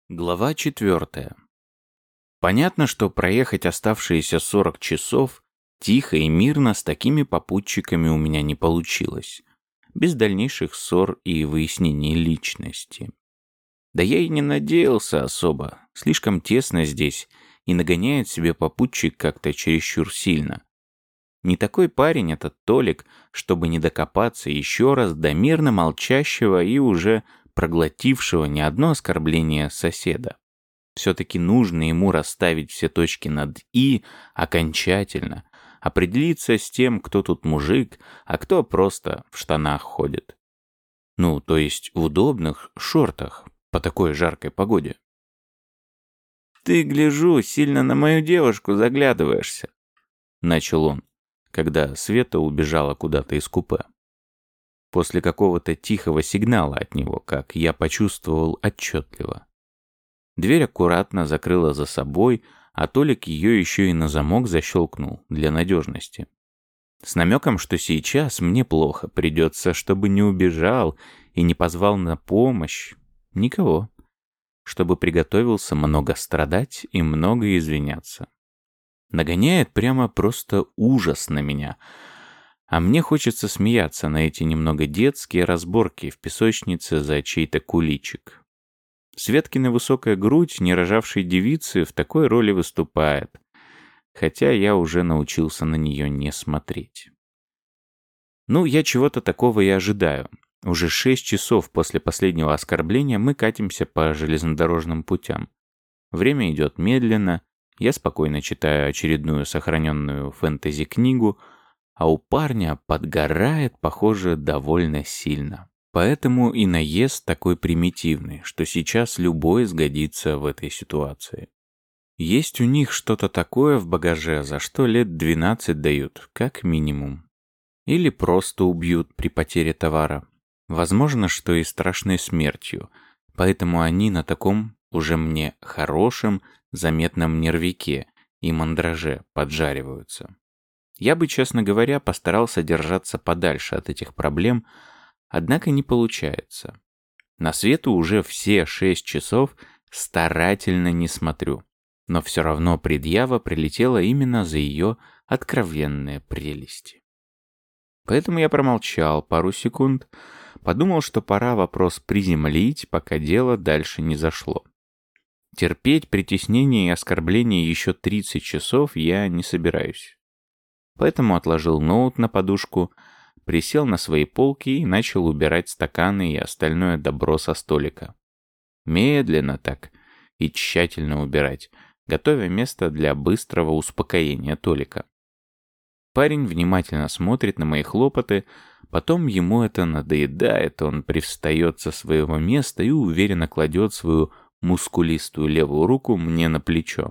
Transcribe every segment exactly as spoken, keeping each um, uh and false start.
Глава четвертая. Понятно, что проехать оставшиеся сорок часов тихо и мирно с такими попутчиками у меня не получилось, без дальнейших ссор и выяснений личности. Да я и не надеялся особо, слишком тесно здесь, и нагоняет себе попутчик как-то чересчур сильно. Не такой парень этот Толик, чтобы не докопаться еще раз до мирно молчащего и уже проглотившего не одно оскорбление соседа. Все-таки нужно ему расставить все точки над «и» окончательно, определиться с тем, кто тут мужик, а кто просто в штанах ходит. Ну, то есть в удобных шортах по такой жаркой погоде. «Ты, гляжу, сильно на мою девушку заглядываешься», — начал он, когда Света убежала куда-то из купе. После какого-то тихого сигнала от него, как я почувствовал отчетливо. Дверь аккуратно закрыла за собой, а Толик ее еще и на замок защелкнул для надежности. С намеком, что сейчас мне плохо придется, чтобы не убежал и не позвал на помощь никого, чтобы приготовился много страдать и много извиняться. Нагоняет прямо просто ужас на меня. А мне хочется смеяться на эти немного детские разборки в песочнице за чей-то куличик. Светкина высокая грудь нерожавшей девицы в такой роли выступает, хотя я уже научился на нее не смотреть. Ну, я чего-то такого и ожидаю. Уже шесть часов после последнего оскорбления мы катимся по железнодорожным путям. Время идет медленно, я спокойно читаю очередную сохраненную фэнтези-книгу, а у парня подгорает, похоже, довольно сильно. Поэтому и наезд такой примитивный, что сейчас любой сгодится в этой ситуации. Есть у них что-то такое в багаже, за что лет двенадцать дают, как минимум. Или просто убьют при потере товара. Возможно, что и страшной смертью, поэтому они на таком уже мне хорошем, заметном нервике и мандраже поджариваются. Я бы, честно говоря, постарался держаться подальше от этих проблем, однако не получается. На Свету уже все шесть часов старательно не смотрю, но все равно предъява прилетела именно за ее откровенные прелести. Поэтому я промолчал пару секунд, подумал, что пора вопрос приземлить, пока дело дальше не зашло. Терпеть притеснение и оскорбление еще тридцать часов я не собираюсь. Поэтому отложил ноут на подушку, присел на свои полки и начал убирать стаканы и остальное добро со столика. Медленно так и тщательно убирать, готовя место для быстрого успокоения Толика. Парень внимательно смотрит на мои хлопоты, потом ему это надоедает, он привстает со своего места и уверенно кладет свою мускулистую левую руку мне на плечо.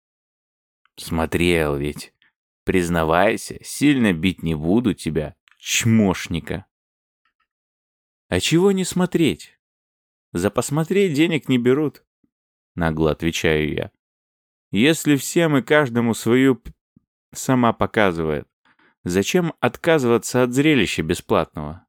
«Смотрел ведь. Признавайся, сильно бить не буду тебя, чмошника». «А чего не смотреть? За посмотреть денег не берут», — нагло отвечаю я. «Если всем и каждому свою п... сама показывает, зачем отказываться от зрелища бесплатного?»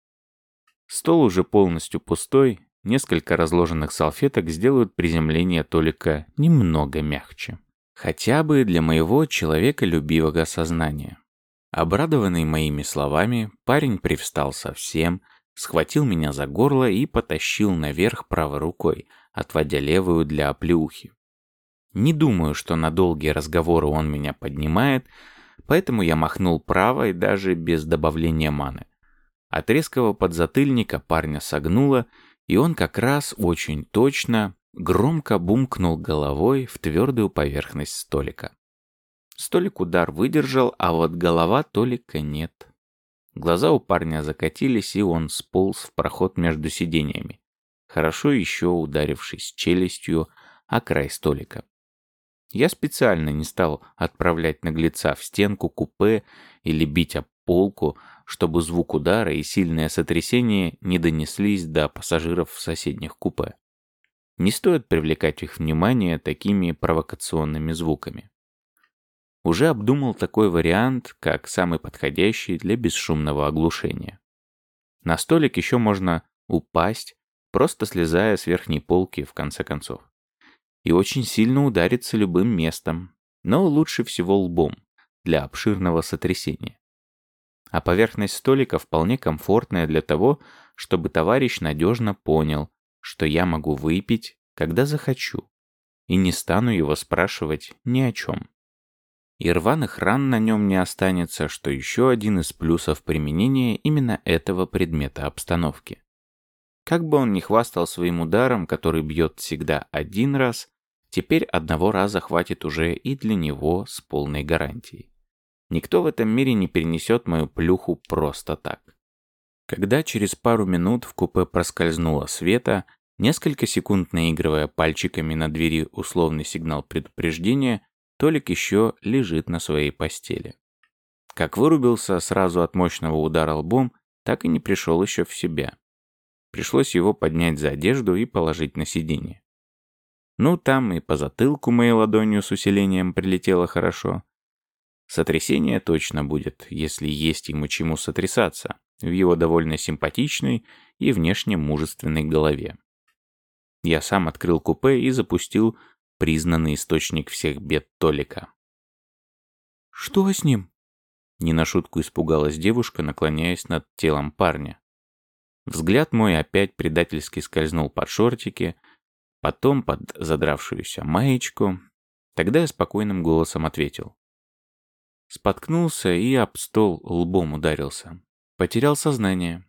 Стол уже полностью пустой, несколько разложенных салфеток сделают приземление Толика немного мягче. Хотя бы для моего человеколюбивого сознания. Обрадованный моими словами, парень привстал совсем, схватил меня за горло и потащил наверх правой рукой, отводя левую для оплеухи. Не думаю, что на долгие разговоры он меня поднимает, поэтому я махнул правой даже без добавления маны. От резкого подзатыльника парня согнуло, и он как раз очень точно громко бумкнул головой в твердую поверхность столика. Столик удар выдержал, а вот голова Толика нет. Глаза у парня закатились, и он сполз в проход между сиденьями, хорошо еще ударившись челюстью о край столика. Я специально не стал отправлять наглеца в стенку купе или бить об полку, чтобы звук удара и сильное сотрясение не донеслись до пассажиров в соседних купе. Не стоит привлекать их внимание такими провокационными звуками. Уже обдумал такой вариант, как самый подходящий для бесшумного оглушения. На столик еще можно упасть, просто слезая с верхней полки в конце концов. и очень сильно удариться любым местом, но лучше всего лбом для обширного сотрясения. А поверхность столика вполне комфортная для того, чтобы товарищ надежно понял, что я могу выпить, когда захочу, и не стану его спрашивать ни о чем. И рваных ран на нем не останется, что еще один из плюсов применения именно этого предмета обстановки. Как бы он ни хвастал своим ударом, который бьет всегда один раз, теперь одного раза хватит уже и для него с полной гарантией. Никто в этом мире не перенесет мою плюху просто так. Когда через пару минут в купе проскользнула Света, несколько секунд наигрывая пальчиками на двери условный сигнал предупреждения, Толик еще лежит на своей постели. Как вырубился сразу от мощного удара лбом, так и не пришел еще в себя. Пришлось его поднять за одежду и положить на сиденье. Ну, там и по затылку моей ладонью с усилением прилетело хорошо. Сотрясение точно будет, если есть ему чему сотрясаться, в его довольно симпатичной и внешне мужественной голове. Я сам открыл купе и запустил признанный источник всех бед Толика. «Что с ним?» Не на шутку испугалась девушка, наклоняясь над телом парня. Взгляд мой опять предательски скользнул под шортики, потом под задравшуюся маечку. Тогда я спокойным голосом ответил. Споткнулся и об стол лбом ударился. Потерял сознание.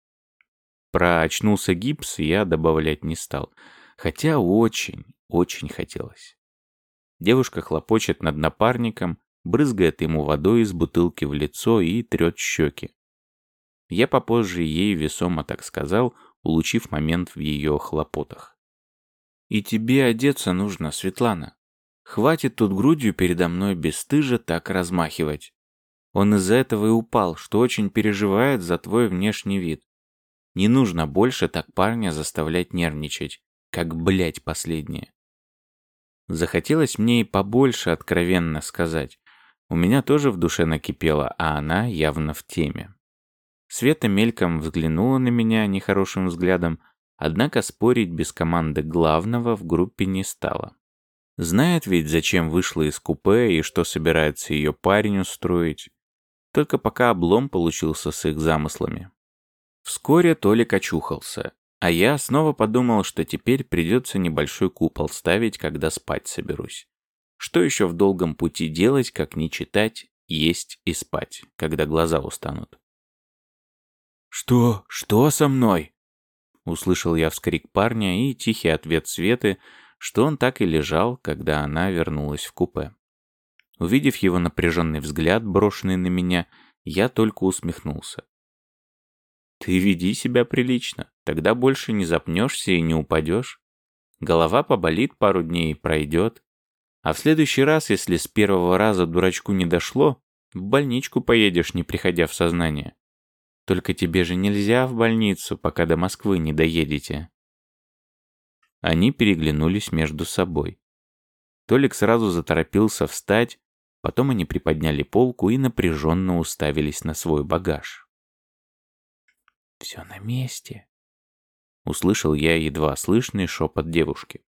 Про очнулся гипс я добавлять не стал, хотя очень, очень хотелось. Девушка хлопочет над напарником, брызгает ему водой из бутылки в лицо и трет щеки. Я попозже ей весомо так сказал, улучив момент в ее хлопотах. «И тебе одеться нужно, Светлана. Хватит тут грудью передо мной бесстыже так размахивать. Он из-за этого и упал, что очень переживает за твой внешний вид. Не нужно больше так парня заставлять нервничать, как, блядь, последнее». Захотелось мне и побольше откровенно сказать. У меня тоже в душе накипело, а она явно в теме. Света мельком взглянула на меня нехорошим взглядом, однако спорить без команды главного в группе не стала. Знает ведь, зачем вышла из купе и что собирается ее парень устроить. Только пока облом получился с их замыслами. Вскоре Толик очухался, а я снова подумал, что теперь придется небольшой купол ставить, когда спать соберусь. Что еще в долгом пути делать, как не читать, есть и спать, когда глаза устанут? «Что? Что со мной?» Услышал я вскрик парня и тихий ответ Светы, что он так и лежал, когда она вернулась в купе. Увидев его напряженный взгляд, брошенный на меня, я только усмехнулся. «Ты веди себя прилично, тогда больше не запнешься и не упадешь. Голова поболит пару дней и пройдет. А в следующий раз, если с первого раза дурачку не дошло, в больничку поедешь, не приходя в сознание. Только тебе же нельзя в больницу, пока до Москвы не доедете». Они переглянулись между собой. Толик сразу заторопился встать, потом они приподняли полку и напряженно уставились на свой багаж. «Все на месте», — услышал я едва слышный шепот девушки.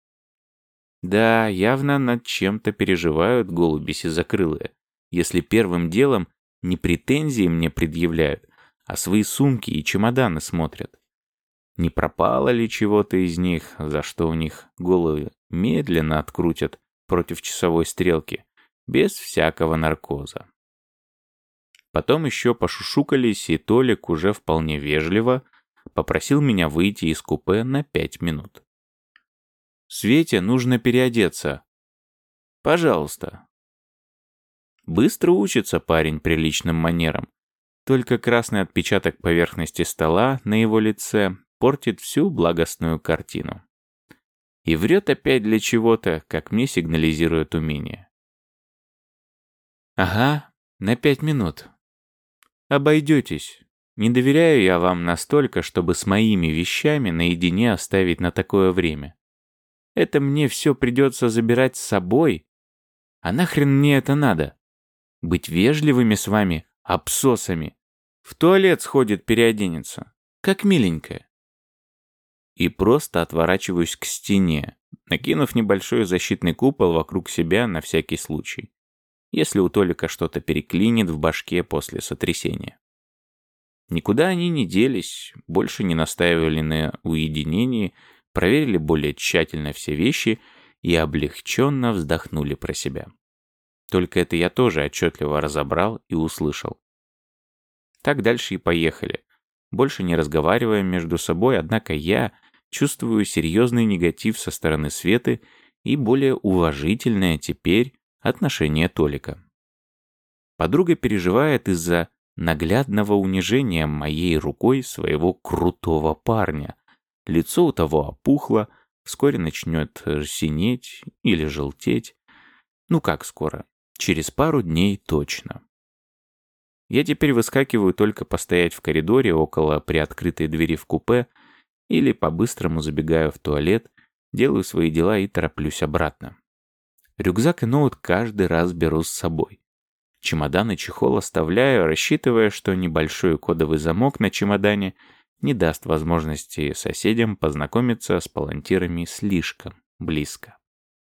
Да, явно над чем-то переживают голуби сизокрылые, если первым делом не претензии мне предъявляют, а свои сумки и чемоданы смотрят. Не пропало ли чего-то из них, за что у них головы медленно открутят против часовой стрелки, без всякого наркоза. Потом еще пошушукались, и Толик уже вполне вежливо попросил меня выйти из купе на пять минут. «Свете нужно переодеться. Пожалуйста». Быстро учится парень приличным манерам. Только красный отпечаток поверхности стола на его лице портит всю благостную картину. И врет опять для чего-то, как мне сигнализирует умение. «Ага, на пять минут. Обойдетесь. Не доверяю я вам настолько, чтобы с моими вещами наедине оставить на такое время. Это мне все придется забирать с собой. А нахрен мне это надо? Быть вежливыми с вами, абсосами. В туалет сходит, переоденется. Как миленькая». И просто отворачиваюсь к стене, накинув небольшой защитный купол вокруг себя на всякий случай, если у Толика что-то переклинит в башке после сотрясения. Никуда они не делись, больше не настаивали на уединении, проверили более тщательно все вещи и облегченно вздохнули про себя. Только это я тоже отчетливо разобрал и услышал. Так дальше и поехали, больше не разговаривая между собой, однако я чувствую серьезный негатив со стороны Светы и более уважительное теперь отношение Толика. Подруга переживает из-за наглядного унижения моей рукой своего крутого парня. Лицо у того опухло, вскоре начнет синеть или желтеть. Ну как скоро? Через пару дней точно. Я теперь выскакиваю только постоять в коридоре около приоткрытой двери в купе или по-быстрому забегаю в туалет, делаю свои дела и тороплюсь обратно. Рюкзак и ноут каждый раз беру с собой. Чемодан и чехол оставляю, рассчитывая, что небольшой кодовый замок на чемодане не даст возможности соседям познакомиться с палантирами слишком близко.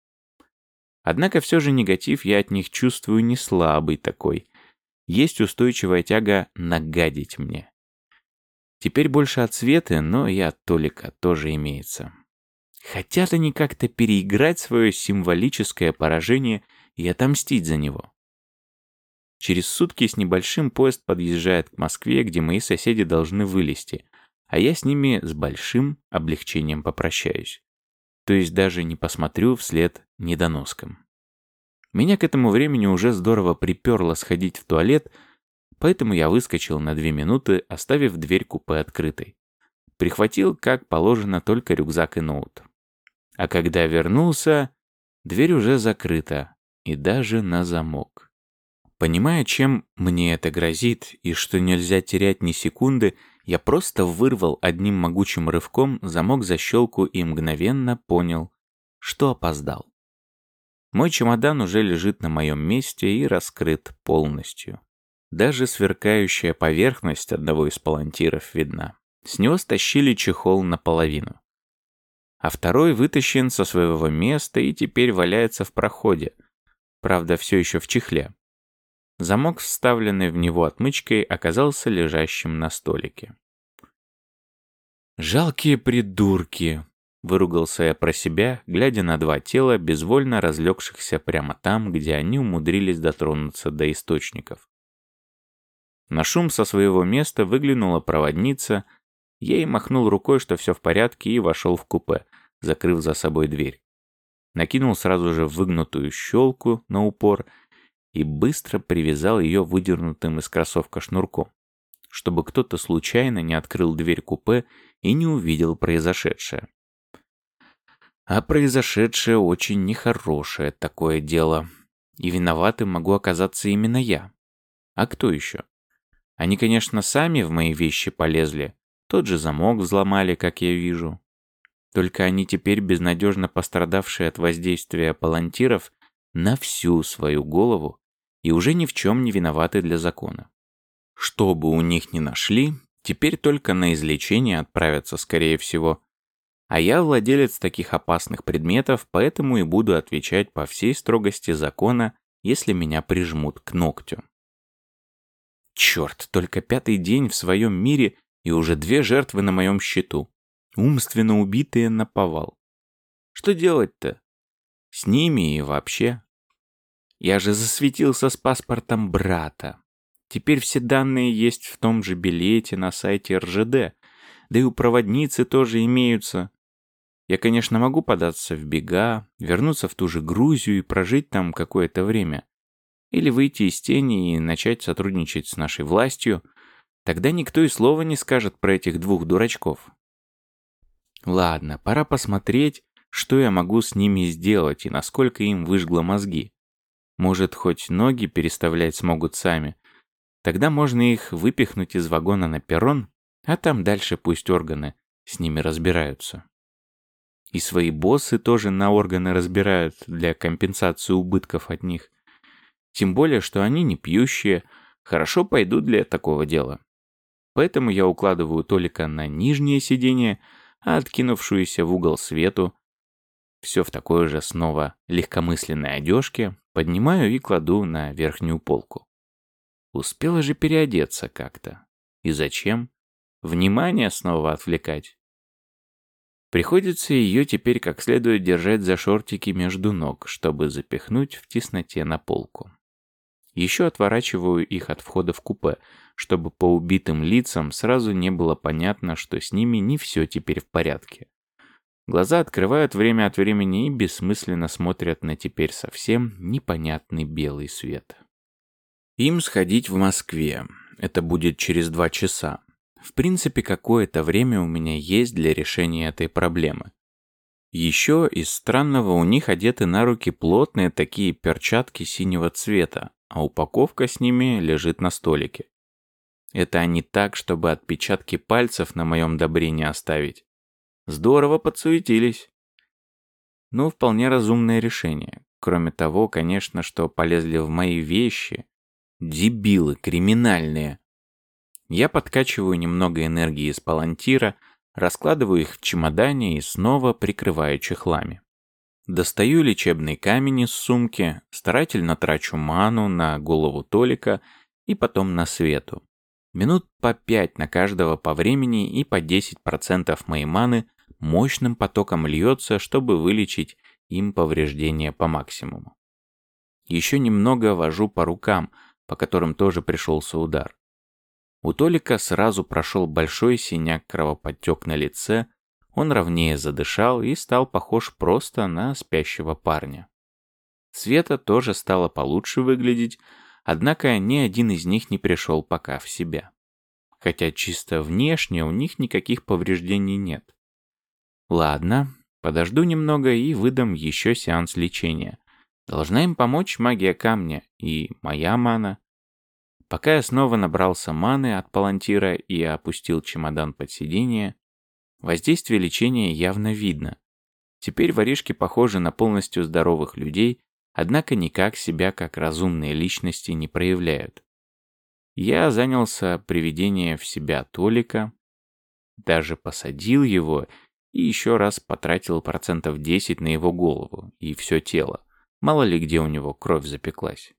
Однако все же негатив я от них чувствую не слабый такой. Есть устойчивая тяга нагадить мне. Теперь больше от Светы, но и от Толика тоже имеется. Хотят они как-то переиграть свое символическое поражение и отомстить за него. Через сутки с небольшим поезд подъезжает к Москве, где мои соседи должны вылезти, а я с ними с большим облегчением попрощаюсь. То есть даже не посмотрю вслед недоноскам. Меня к этому времени уже здорово приперло сходить в туалет, поэтому я выскочил на две минуты, оставив дверь купе открытой. Прихватил, как положено, только рюкзак и ноут. А когда вернулся, дверь уже закрыта, и даже на замок. Понимая, чем мне это грозит, и что нельзя терять ни секунды, я просто вырвал одним могучим рывком замок-защелку и мгновенно понял, что опоздал. Мой чемодан уже лежит на моем месте и раскрыт полностью. Даже сверкающая поверхность одного из палантиров видна. С него стащили чехол наполовину. А второй вытащен со своего места и теперь валяется в проходе. Правда, все еще в чехле. Замок, вставленный в него отмычкой, оказался лежащим на столике. «Жалкие придурки!» — выругался я про себя, глядя на два тела, безвольно разлегшихся прямо там, где они умудрились дотронуться до источников. На шум со своего места выглянула проводница, я ей махнул рукой, что все в порядке, и вошел в купе, закрыв за собой дверь. Накинул сразу же выгнутую щелку на упор и быстро привязал ее выдернутым из кроссовка шнурком, чтобы кто-то случайно не открыл дверь купе и не увидел произошедшее. А произошедшее очень нехорошее такое дело, и виноватым могу оказаться именно я. А кто еще? Они, конечно, сами в мои вещи полезли, тот же замок взломали, как я вижу. Только они теперь, безнадежно пострадавшие от воздействия палантиров, на всю свою голову и уже ни в чем не виноваты для закона. Что бы у них ни нашли, теперь только на излечение отправятся, скорее всего. А я владелец таких опасных предметов, поэтому и буду отвечать по всей строгости закона, если меня прижмут к ногтю. Черт, только пятый день в своем мире и уже две жертвы на моем счету. Умственно убитые наповал. Что делать-то? С ними и вообще. Я же засветился с паспортом брата. Теперь все данные есть в том же билете на сайте эр жэ дэ, да и у проводницы тоже имеются. Я, конечно, могу податься в бега, вернуться в ту же Грузию и прожить там какое-то время. Или выйти из тени и начать сотрудничать с нашей властью. Тогда никто и слова не скажет про этих двух дурачков. Ладно, пора посмотреть, что я могу с ними сделать и насколько им выжгло мозги. Может, хоть ноги переставлять смогут сами. Тогда можно их выпихнуть из вагона на перрон, а там дальше пусть органы с ними разбираются. И свои боссы тоже на органы разбирают для компенсации убытков от них. Тем более, что они не пьющие, хорошо пойдут для такого дела. Поэтому я укладываю Толика на нижнее сиденье, а откинувшуюся в угол Свету Все в такой же снова легкомысленной одежке, поднимаю и кладу на верхнюю полку. Успела же переодеться как-то. И зачем? Внимание снова отвлекать. Приходится ее теперь как следует держать за шортики между ног, чтобы запихнуть в тесноте на полку. Еще отворачиваю их от входа в купе, чтобы по убитым лицам сразу не было понятно, что с ними не все теперь в порядке. Глаза открывают время от времени и бессмысленно смотрят на теперь совсем непонятный белый свет. Им сходить в Москве. Это будет через два часа. В принципе, какое-то время у меня есть для решения этой проблемы. Еще из странного у них одеты на руки плотные такие перчатки синего цвета, а упаковка с ними лежит на столике. Это они так, чтобы отпечатки пальцев на моем добре не оставить. Здорово подсуетились. Ну, вполне разумное решение. Кроме того, конечно, что полезли в мои вещи. Дебилы криминальные. Я подкачиваю немного энергии из палантира, раскладываю их в чемодане и снова прикрываю чехлами. Достаю лечебный камень из сумки, старательно трачу ману на голову Толика и потом на Свету. Минут по пять на каждого по времени и по десять процентов моей маны мощным потоком льется, чтобы вылечить им повреждения по максимуму. Еще немного вожу по рукам, по которым тоже пришелся удар. У Толика сразу прошел большой синяк-кровоподтек на лице, он ровнее задышал и стал похож просто на спящего парня. Света тоже стала получше выглядеть, однако ни один из них не пришел пока в себя. Хотя чисто внешне у них никаких повреждений нет. Ладно, подожду немного и выдам еще сеанс лечения. Должна им помочь магия камня и моя мана. Пока я снова набрался маны от палантира и опустил чемодан под сиденье, воздействие лечения явно видно. Теперь воришки похожи на полностью здоровых людей, однако никак себя как разумные личности не проявляют. Я занялся приведением в себя Толика, даже посадил его и еще раз потратил процентов десять на его голову и все тело. Мало ли где у него кровь запеклась.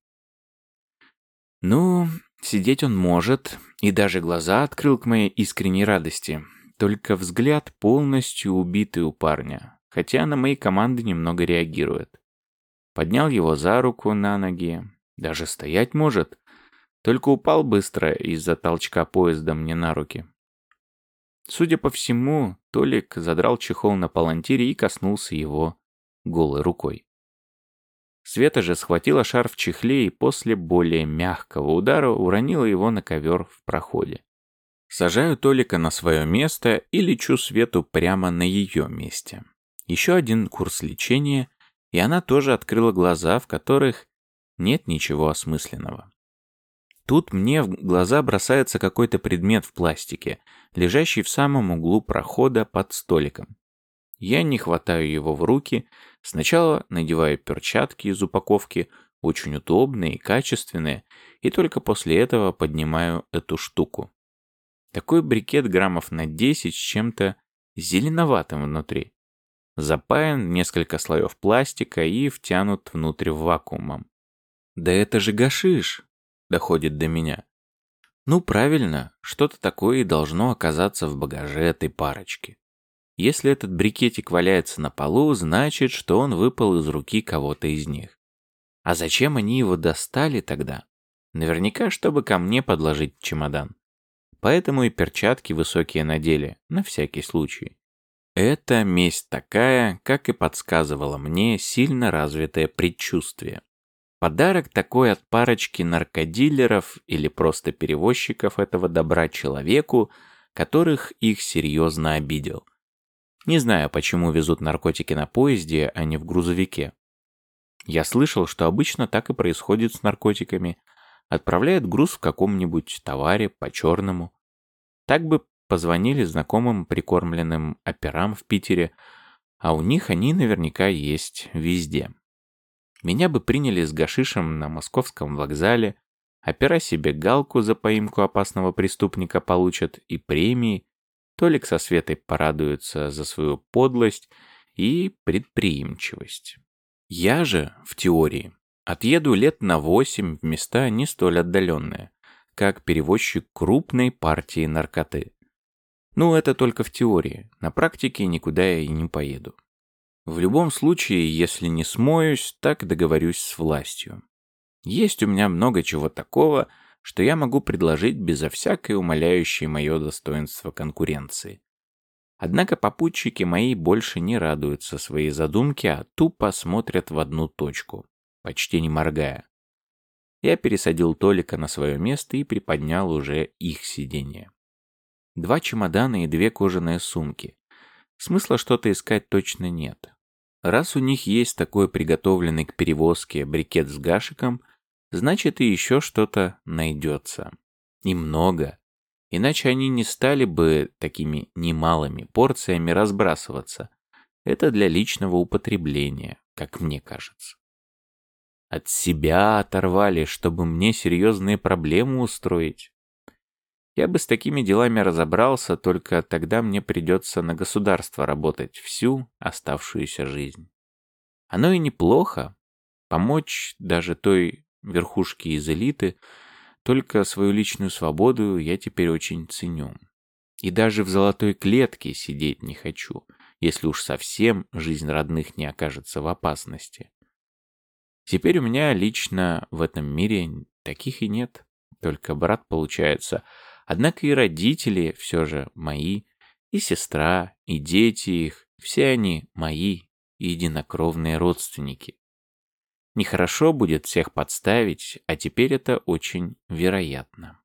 Ну, сидеть он может, и даже глаза открыл к моей искренней радости. Только взгляд полностью убитый у парня, хотя на мои команды немного реагирует. Поднял его за руку на ноги, даже стоять может, только упал быстро из-за толчка поезда мне на руки. Судя по всему, Толик задрал чехол на палантире и коснулся его голой рукой. Света же схватила шар в чехле и после более мягкого удара уронила его на ковер в проходе. Сажаю Толика на свое место и лечу Свету прямо на ее месте. Еще один курс лечения, и она тоже открыла глаза, в которых нет ничего осмысленного. Тут мне в глаза бросается какой-то предмет в пластике, лежащий в самом углу прохода под столиком. Я не хватаю его в руки, сначала надеваю перчатки из упаковки, очень удобные и качественные, и только после этого поднимаю эту штуку. Такой брикет граммов на десять с чем-то зеленоватым внутри. Запаян в несколько слоев пластика и втянут внутрь вакуумом. Да это же гашиш, доходит до меня. Ну правильно, что-то такое и должно оказаться в багаже этой парочки. Если этот брикетик валяется на полу, значит, что он выпал из руки кого-то из них. А зачем они его достали тогда? Наверняка, чтобы ко мне подложить чемодан. Поэтому и перчатки высокие надели, на всякий случай. Это месть такая, как и подсказывало мне сильно развитое предчувствие. Подарок такой от парочки наркодилеров или просто перевозчиков этого добра человеку, которых их серьезно обидел. Не знаю, почему везут наркотики на поезде, а не в грузовике. Я слышал, что обычно так и происходит с наркотиками. Отправляют груз в каком-нибудь товаре по-черному. Так бы позвонили знакомым прикормленным операм в Питере, а у них они наверняка есть везде. Меня бы приняли с гашишем на московском вокзале, опера себе галку за поимку опасного преступника получат и премии, Толик со Светой порадуются за свою подлость, и предприимчивость. Я же, в теории, отъеду лет на восемь в места не столь отдаленные, как перевозчик крупной партии наркоты. Ну, это только в теории, на практике никуда я и не поеду. В любом случае, если не смоюсь, так договорюсь с властью. Есть у меня много чего такого, что я могу предложить безо всякой умаляющей мое достоинство конкуренции. Однако попутчики мои больше не радуются своей задумке, а тупо смотрят в одну точку, почти не моргая. Я пересадил Толика на свое место и приподнял уже их сиденье. Два чемодана и две кожаные сумки. Смысла что-то искать точно нет. Раз у них есть такой приготовленный к перевозке брикет с гашиком, значит и еще что-то найдется. И много. Иначе они не стали бы такими немалыми порциями разбрасываться. Это для личного употребления, как мне кажется. От себя оторвали, чтобы мне серьезные проблемы устроить. Я бы с такими делами разобрался, только тогда мне придется на государство работать всю оставшуюся жизнь. Оно и неплохо. Помочь даже той верхушке из элиты, только свою личную свободу я теперь очень ценю. И даже в золотой клетке сидеть не хочу, если уж совсем жизнь родных не окажется в опасности. Теперь у меня лично в этом мире таких и нет, только брат получается. Однако и родители все же мои, и сестра, и дети их, все они мои единокровные родственники. Нехорошо будет всех подставить, а теперь это очень вероятно.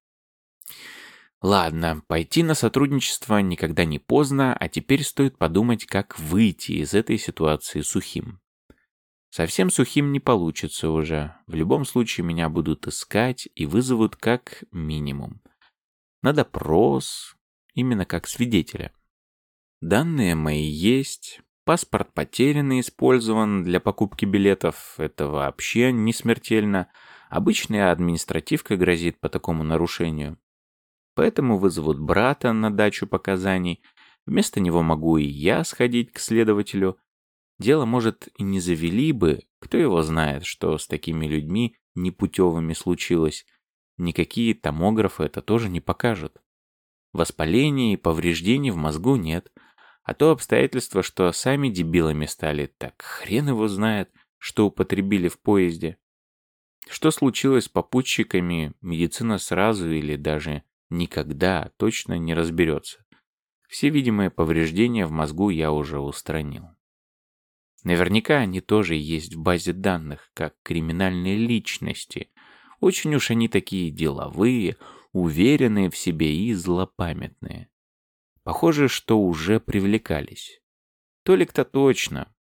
Ладно, пойти на сотрудничество никогда не поздно, а теперь стоит подумать, как выйти из этой ситуации сухим. Совсем сухим не получится уже. В любом случае меня будут искать и вызовут как минимум на допрос, именно как свидетеля. Данные мои есть, паспорт потерян и использован для покупки билетов, это вообще не смертельно. Обычная административка грозит по такому нарушению. Поэтому вызовут брата на дачу показаний, вместо него могу и я сходить к следователю. Дело, может, и не завели бы, кто его знает, что с такими людьми непутевыми случилось. Никакие томографы это тоже не покажут. Воспаления и повреждений в мозгу нет. А то обстоятельство, что сами дебилами стали, так хрен его знает, что употребили в поезде. Что случилось с попутчиками, медицина сразу или даже никогда точно не разберется. Все видимые повреждения в мозгу я уже устранил. Наверняка они тоже есть в базе данных, как криминальные личности. Очень уж они такие деловые, уверенные в себе и злопамятные. Похоже, что уже привлекались. Толик-то точно.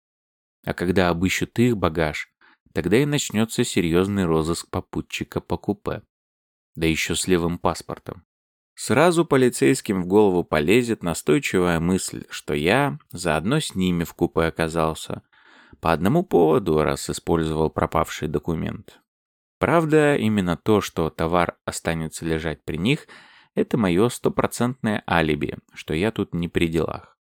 А когда обыщут их багаж, тогда и начнется серьезный розыск попутчика по купе. Да еще с левым паспортом. Сразу полицейским в голову полезет настойчивая мысль, что я заодно с ними в купе оказался. По одному поводу, раз использовал пропавший документ. Правда, именно то, что товар останется лежать при них, это мое стопроцентное алиби, что я тут не при делах.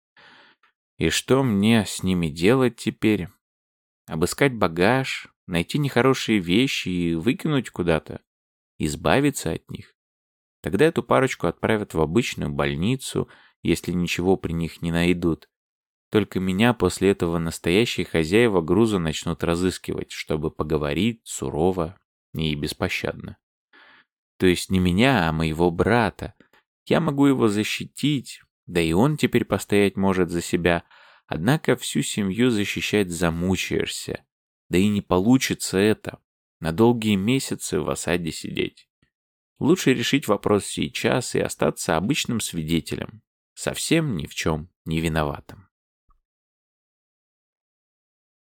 И что мне с ними делать теперь? Обыскать багаж, найти нехорошие вещи и выкинуть куда-то? Избавиться от них? Тогда эту парочку отправят в обычную больницу, если ничего при них не найдут. Только меня после этого настоящие хозяева груза начнут разыскивать, чтобы поговорить сурово и беспощадно. То есть не меня, а моего брата. Я могу его защитить, да и он теперь постоять может за себя. Однако всю семью защищать замучаешься. Да и не получится это. На долгие месяцы в осаде сидеть. Лучше решить вопрос сейчас и остаться обычным свидетелем, совсем ни в чем не виноватым.